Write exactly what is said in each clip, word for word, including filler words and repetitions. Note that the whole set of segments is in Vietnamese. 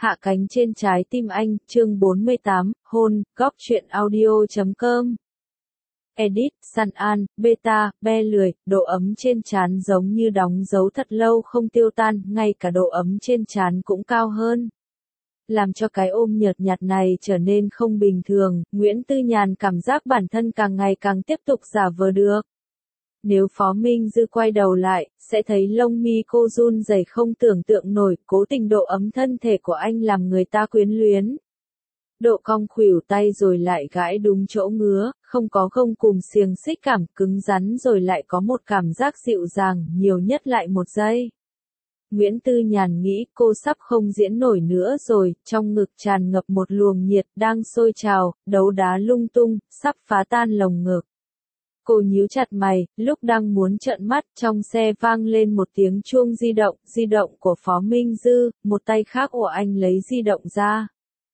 Hạ cánh trên trái tim anh, chương bốn mươi tám, hôn, góc truyện audio chấm com. Edit, San An, Beta, be lười, độ ấm trên trán giống như đóng dấu thật lâu không tiêu tan, ngay cả độ ấm trên trán cũng cao hơn. Làm cho cái ôm nhợt nhạt này trở nên không bình thường, Nguyễn Tư Nhàn cảm giác bản thân càng ngày càng tiếp tục giả vờ được. Nếu Phó Minh Dư quay đầu lại, sẽ thấy lông mi cô run rẩy không tưởng tượng nổi, cố tình độ ấm thân thể của anh làm người ta quyến luyến. Độ cong khuỷu tay rồi lại gãi đúng chỗ ngứa, không có gông cùm xiềng xích cảm cứng rắn rồi lại có một cảm giác dịu dàng, nhiều nhất lại một giây. Nguyễn Tư Nhàn nghĩ cô sắp không diễn nổi nữa rồi, trong ngực tràn ngập một luồng nhiệt đang sôi trào, đấu đá lung tung, sắp phá tan lồng ngực. Cô nhíu chặt mày, lúc đang muốn trợn mắt, trong xe vang lên một tiếng chuông di động, di động của Phó Minh Dư, một tay khác của anh lấy di động ra.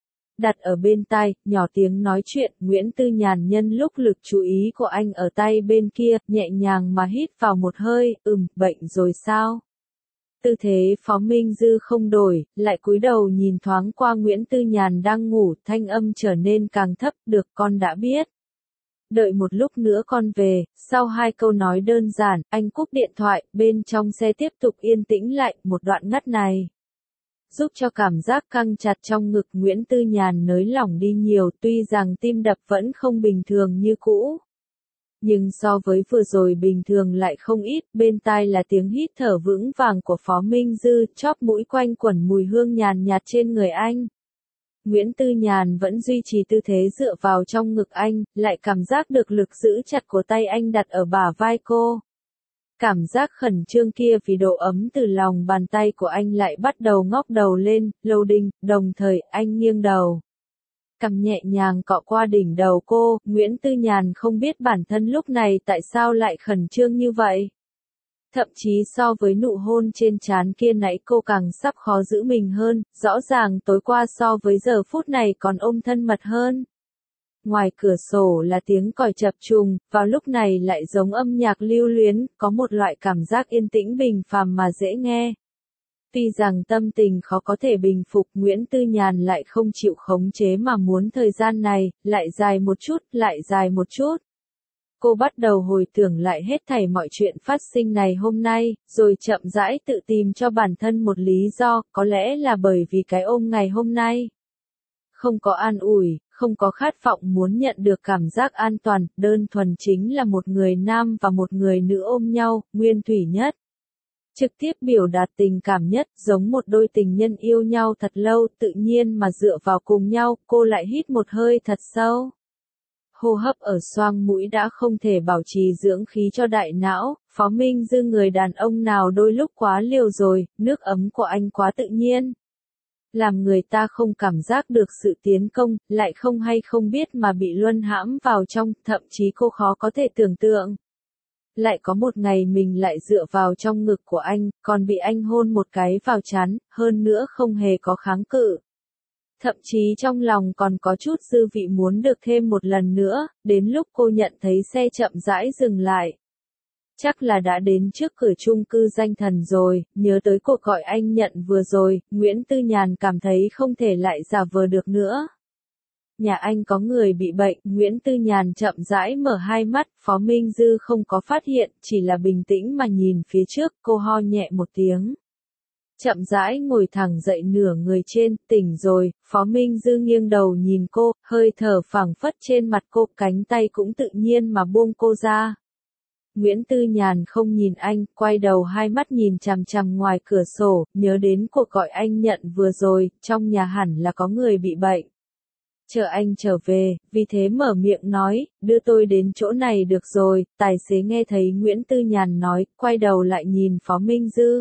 Đặt ở bên tai, nhỏ tiếng nói chuyện, Nguyễn Tư Nhàn nhân lúc lực chú ý của anh ở tay bên kia, nhẹ nhàng mà hít vào một hơi, ừm, bệnh rồi sao? Tư thế Phó Minh Dư không đổi, lại cúi đầu nhìn thoáng qua Nguyễn Tư Nhàn đang ngủ, thanh âm trở nên càng thấp, được con đã biết. Đợi một lúc nữa con về, sau hai câu nói đơn giản, anh cúp điện thoại, bên trong xe tiếp tục yên tĩnh lại, một đoạn ngắt này. Giúp cho cảm giác căng chặt trong ngực Nguyễn Tư Nhàn nới lỏng đi nhiều, tuy rằng tim đập vẫn không bình thường như cũ. Nhưng so với vừa rồi bình thường lại không ít, bên tai là tiếng hít thở vững vàng của Phó Minh Dư, chóp mũi quanh quẩn mùi hương nhàn nhạt trên người anh. Nguyễn Tư Nhàn vẫn duy trì tư thế dựa vào trong ngực anh, lại cảm giác được lực giữ chặt của tay anh đặt ở bả vai cô. Cảm giác khẩn trương kia vì độ ấm từ lòng bàn tay của anh lại bắt đầu ngóc đầu lên, lầu đinh, đồng thời anh nghiêng đầu. Cằm nhẹ nhàng cọ qua đỉnh đầu cô, Nguyễn Tư Nhàn không biết bản thân lúc này tại sao lại khẩn trương như vậy. Thậm chí so với nụ hôn trên trán kia nãy cô càng sắp khó giữ mình hơn, rõ ràng tối qua so với giờ phút này còn ôm thân mật hơn. Ngoài cửa sổ là tiếng còi chập trùng, vào lúc này lại giống âm nhạc lưu luyến, có một loại cảm giác yên tĩnh bình phàm mà dễ nghe. Tuy rằng tâm tình khó có thể bình phục, Nguyễn Tư Nhàn lại không chịu khống chế mà muốn thời gian này, lại dài một chút, lại dài một chút. Cô bắt đầu hồi tưởng lại hết thảy mọi chuyện phát sinh này hôm nay, rồi chậm rãi tự tìm cho bản thân một lý do, có lẽ là bởi vì cái ôm ngày hôm nay. Không có an ủi, không có khát vọng muốn nhận được cảm giác an toàn, đơn thuần chính là một người nam và một người nữ ôm nhau, nguyên thủy nhất. Trực tiếp biểu đạt tình cảm nhất, giống một đôi tình nhân yêu nhau thật lâu, tự nhiên mà dựa vào cùng nhau, cô lại hít một hơi thật sâu. Hô hấp ở xoang mũi đã không thể bảo trì dưỡng khí cho đại não, Phó Minh Dư người đàn ông nào đôi lúc quá liều rồi, nước ấm của anh quá tự nhiên. Làm người ta không cảm giác được sự tiến công, lại không hay không biết mà bị luân hãm vào trong, thậm chí cô khó có thể tưởng tượng. Lại có một ngày mình lại dựa vào trong ngực của anh, còn bị anh hôn một cái vào trán, hơn nữa không hề có kháng cự. Thậm chí trong lòng còn có chút dư vị muốn được thêm một lần nữa, đến lúc cô nhận thấy xe chậm rãi dừng lại. Chắc là đã đến trước cửa chung cư Danh Thần rồi, nhớ tới cuộc gọi anh nhận vừa rồi, Nguyễn Tư Nhàn cảm thấy không thể lại giả vờ được nữa. Nhà anh có người bị bệnh, Nguyễn Tư Nhàn chậm rãi mở hai mắt, Phó Minh Dư không có phát hiện, chỉ là bình tĩnh mà nhìn phía trước, cô ho nhẹ một tiếng. Chậm rãi ngồi thẳng dậy nửa người trên, tỉnh rồi, Phó Minh Dư nghiêng đầu nhìn cô, hơi thở phảng phất trên mặt cô, cánh tay cũng tự nhiên mà buông cô ra. Nguyễn Tư Nhàn không nhìn anh, quay đầu hai mắt nhìn chằm chằm ngoài cửa sổ, nhớ đến cuộc gọi anh nhận vừa rồi, trong nhà hẳn là có người bị bệnh. Chờ anh trở về, vì thế mở miệng nói, đưa tôi đến chỗ này được rồi, tài xế nghe thấy Nguyễn Tư Nhàn nói, quay đầu lại nhìn Phó Minh Dư.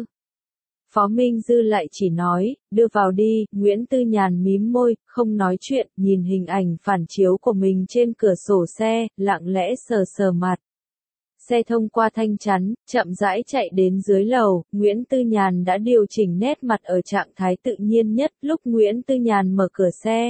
Phó Minh Dư lại chỉ nói, đưa vào đi, Nguyễn Tư Nhàn mím môi, không nói chuyện, nhìn hình ảnh phản chiếu của mình trên cửa sổ xe, lặng lẽ sờ sờ mặt. Xe thông qua thanh chắn, chậm rãi chạy đến dưới lầu, Nguyễn Tư Nhàn đã điều chỉnh nét mặt ở trạng thái tự nhiên nhất, lúc Nguyễn Tư Nhàn mở cửa xe.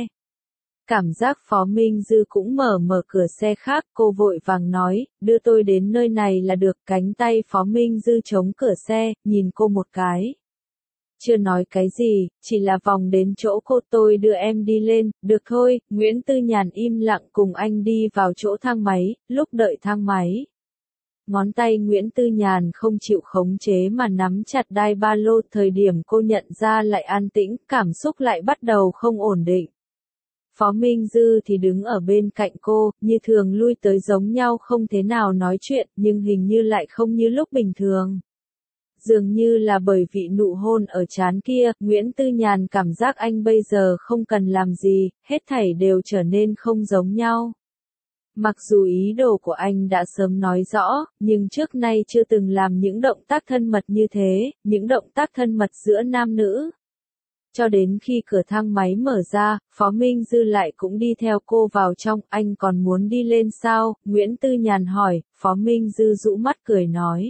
Cảm giác Phó Minh Dư cũng mở mở cửa xe khác, cô vội vàng nói, đưa tôi đến nơi này là được, cánh tay Phó Minh Dư chống cửa xe, nhìn cô một cái. Chưa nói cái gì, chỉ là vòng đến chỗ cô tôi đưa em đi lên, được thôi, Nguyễn Tư Nhàn im lặng cùng anh đi vào chỗ thang máy, lúc đợi thang máy. Ngón tay Nguyễn Tư Nhàn không chịu khống chế mà nắm chặt đai ba lô, thời điểm cô nhận ra lại an tĩnh, cảm xúc lại bắt đầu không ổn định. Phó Minh Dư thì đứng ở bên cạnh cô, như thường lui tới giống nhau không thế nào nói chuyện, nhưng hình như lại không như lúc bình thường. Dường như là bởi vị nụ hôn ở trán kia, Nguyễn Tư Nhàn cảm giác anh bây giờ không cần làm gì, hết thảy đều trở nên không giống nhau. Mặc dù ý đồ của anh đã sớm nói rõ, nhưng trước nay chưa từng làm những động tác thân mật như thế, những động tác thân mật giữa nam nữ. Cho đến khi cửa thang máy mở ra, Phó Minh Dư lại cũng đi theo cô vào trong, anh còn muốn đi lên sao? Nguyễn Tư Nhàn hỏi, Phó Minh Dư rũ mắt cười nói.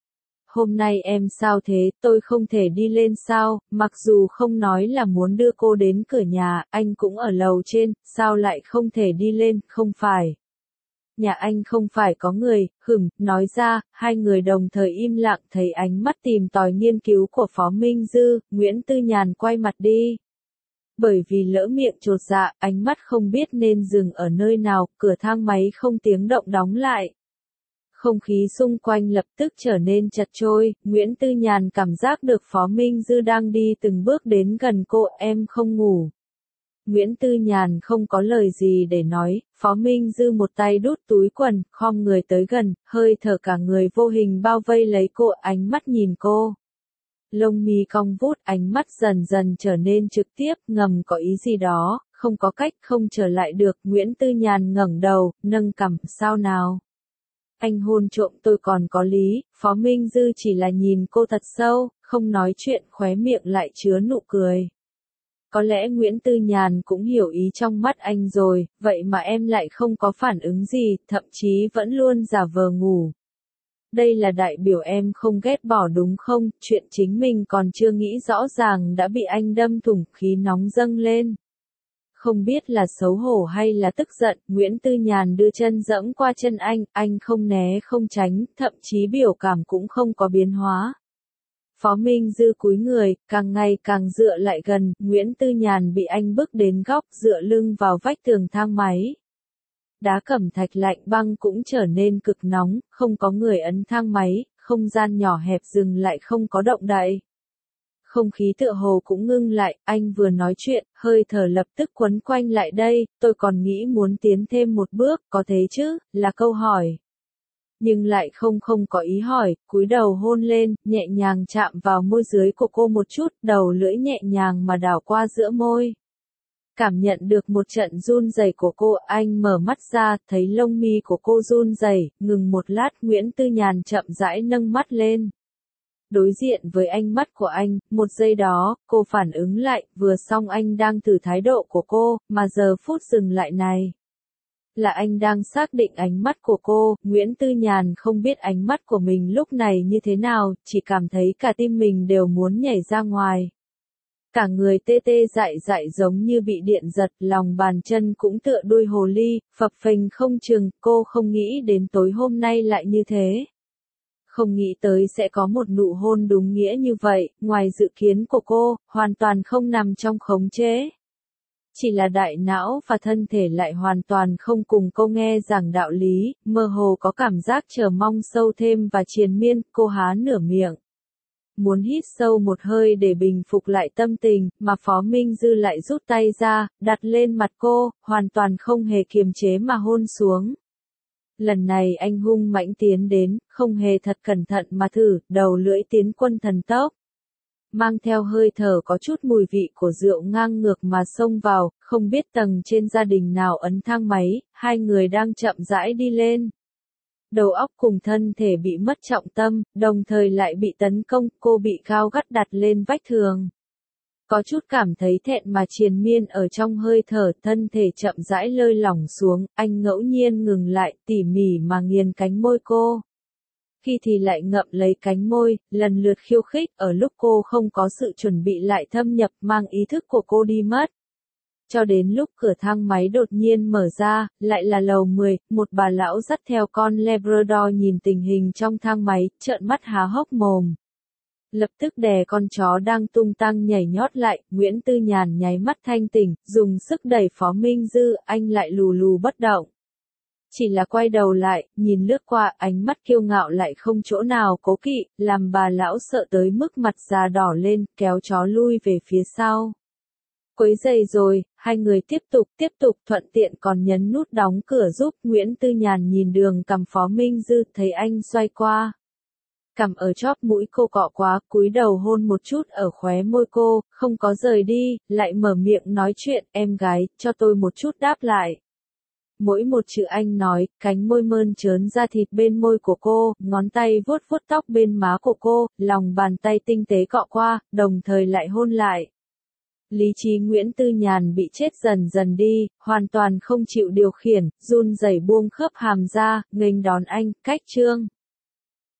Hôm nay em sao thế, tôi không thể đi lên sao, mặc dù không nói là muốn đưa cô đến cửa nhà, anh cũng ở lầu trên, sao lại không thể đi lên, không phải. Nhà anh không phải có người, hửng, nói ra, hai người đồng thời im lặng thấy ánh mắt tìm tòi nghiên cứu của Phó Minh Dư, Nguyễn Tư Nhàn quay mặt đi. Bởi vì lỡ miệng chột dạ, ánh mắt không biết nên dừng ở nơi nào, cửa thang máy không tiếng động đóng lại. Không khí xung quanh lập tức trở nên chật chội, Nguyễn Tư Nhàn cảm giác được Phó Minh Dư đang đi từng bước đến gần cô, em không ngủ. Nguyễn Tư Nhàn không có lời gì để nói, Phó Minh Dư một tay đút túi quần, khom người tới gần, hơi thở cả người vô hình bao vây lấy cô, ánh mắt nhìn cô. Lông mi cong vút, ánh mắt dần dần trở nên trực tiếp, ngầm có ý gì đó, không có cách không trở lại được, Nguyễn Tư Nhàn ngẩng đầu, nâng cằm, sao nào? Anh hôn trộm tôi còn có lý, Phó Minh Dư chỉ là nhìn cô thật sâu, không nói chuyện, khóe miệng lại chứa nụ cười. Có lẽ Nguyễn Tư Nhàn cũng hiểu ý trong mắt anh rồi, vậy mà em lại không có phản ứng gì, thậm chí vẫn luôn giả vờ ngủ. Đây là đại biểu em không ghét bỏ đúng không, chuyện chính mình còn chưa nghĩ rõ ràng đã bị anh đâm thủng, khí nóng dâng lên. Không biết là xấu hổ hay là tức giận, Nguyễn Tư Nhàn đưa chân dẫm qua chân anh, anh không né không tránh, thậm chí biểu cảm cũng không có biến hóa. Phó Minh Dư cúi người, càng ngày càng dựa lại gần, Nguyễn Tư Nhàn bị anh bước đến góc, dựa lưng vào vách tường thang máy. Đá cẩm thạch lạnh băng cũng trở nên cực nóng, không có người ấn thang máy, không gian nhỏ hẹp dừng lại không có động đậy. Không khí tựa hồ cũng ngưng lại, anh vừa nói chuyện, hơi thở lập tức quấn quanh lại đây, tôi còn nghĩ muốn tiến thêm một bước, có thế chứ, là câu hỏi. Nhưng lại không không có ý hỏi, cúi đầu hôn lên, nhẹ nhàng chạm vào môi dưới của cô một chút, đầu lưỡi nhẹ nhàng mà đảo qua giữa môi. Cảm nhận được một trận run rẩy của cô, anh mở mắt ra, thấy lông mi của cô run rẩy, ngừng một lát, Nguyễn Tư Nhàn chậm rãi nâng mắt lên. Đối diện với ánh mắt của anh, một giây đó, cô phản ứng lại, vừa xong anh đang thử thái độ của cô, mà giờ phút dừng lại này. Là anh đang xác định ánh mắt của cô, Nguyễn Tư Nhàn không biết ánh mắt của mình lúc này như thế nào, chỉ cảm thấy cả tim mình đều muốn nhảy ra ngoài. Cả người tê tê dại dại giống như bị điện giật, lòng bàn chân cũng tựa đuôi hồ ly, phập phình không chừng, cô không nghĩ đến tối hôm nay lại như thế. Không nghĩ tới sẽ có một nụ hôn đúng nghĩa như vậy, ngoài dự kiến của cô, hoàn toàn không nằm trong khống chế. Chỉ là đại não và thân thể lại hoàn toàn không cùng cô nghe giảng đạo lý, mơ hồ có cảm giác chờ mong sâu thêm và triền miên, cô há nửa miệng. Muốn hít sâu một hơi để bình phục lại tâm tình, mà Phó Minh Dư lại rút tay ra, đặt lên mặt cô, hoàn toàn không hề kiềm chế mà hôn xuống. Lần này anh hung mãnh tiến đến, không hề thật cẩn thận mà thử, đầu lưỡi tiến quân thần tốc. Mang theo hơi thở có chút mùi vị của rượu ngang ngược mà xông vào, không biết tầng trên gia đình nào ấn thang máy, hai người đang chậm rãi đi lên. Đầu óc cùng thân thể bị mất trọng tâm, đồng thời lại bị tấn công, cô bị cao gắt đặt lên vách tường. Có chút cảm thấy thẹn mà triền miên ở trong hơi thở, thân thể chậm rãi lơi lỏng xuống, anh ngẫu nhiên ngừng lại, tỉ mỉ mà nghiền cánh môi cô. Khi thì lại ngậm lấy cánh môi, lần lượt khiêu khích, ở lúc cô không có sự chuẩn bị lại thâm nhập mang ý thức của cô đi mất. Cho đến lúc cửa thang máy đột nhiên mở ra, lại là lầu mười, một bà lão dắt theo con Labrador nhìn tình hình trong thang máy, trợn mắt há hốc mồm. Lập tức đè con chó đang tung tăng nhảy nhót lại, Nguyễn Tư Nhàn nháy mắt thanh tỉnh, dùng sức đẩy Phó Minh Dư, anh lại lù lù bất động. Chỉ là quay đầu lại, nhìn lướt qua, ánh mắt kiêu ngạo lại không chỗ nào cố kỵ, làm bà lão sợ tới mức mặt già đỏ lên, kéo chó lui về phía sau. Quấy giày rồi, hai người tiếp tục, tiếp tục thuận tiện còn nhấn nút đóng cửa giúp. Nguyễn Tư Nhàn nhìn đường cằm Phó Minh Dư, thấy anh xoay qua. Cằm ở chóp mũi cô cọ quá, cúi đầu hôn một chút ở khóe môi cô, không có rời đi, lại mở miệng nói chuyện, em gái, cho tôi một chút đáp lại. Mỗi một chữ anh nói, cánh môi mơn trớn ra thịt bên môi của cô, ngón tay vuốt vuốt tóc bên má của cô, lòng bàn tay tinh tế cọ qua, đồng thời lại hôn lại. Lý trí Nguyễn Tư Nhàn bị chết dần dần đi, hoàn toàn không chịu điều khiển, run rẩy buông khớp hàm ra, nghênh đón anh, cách chương.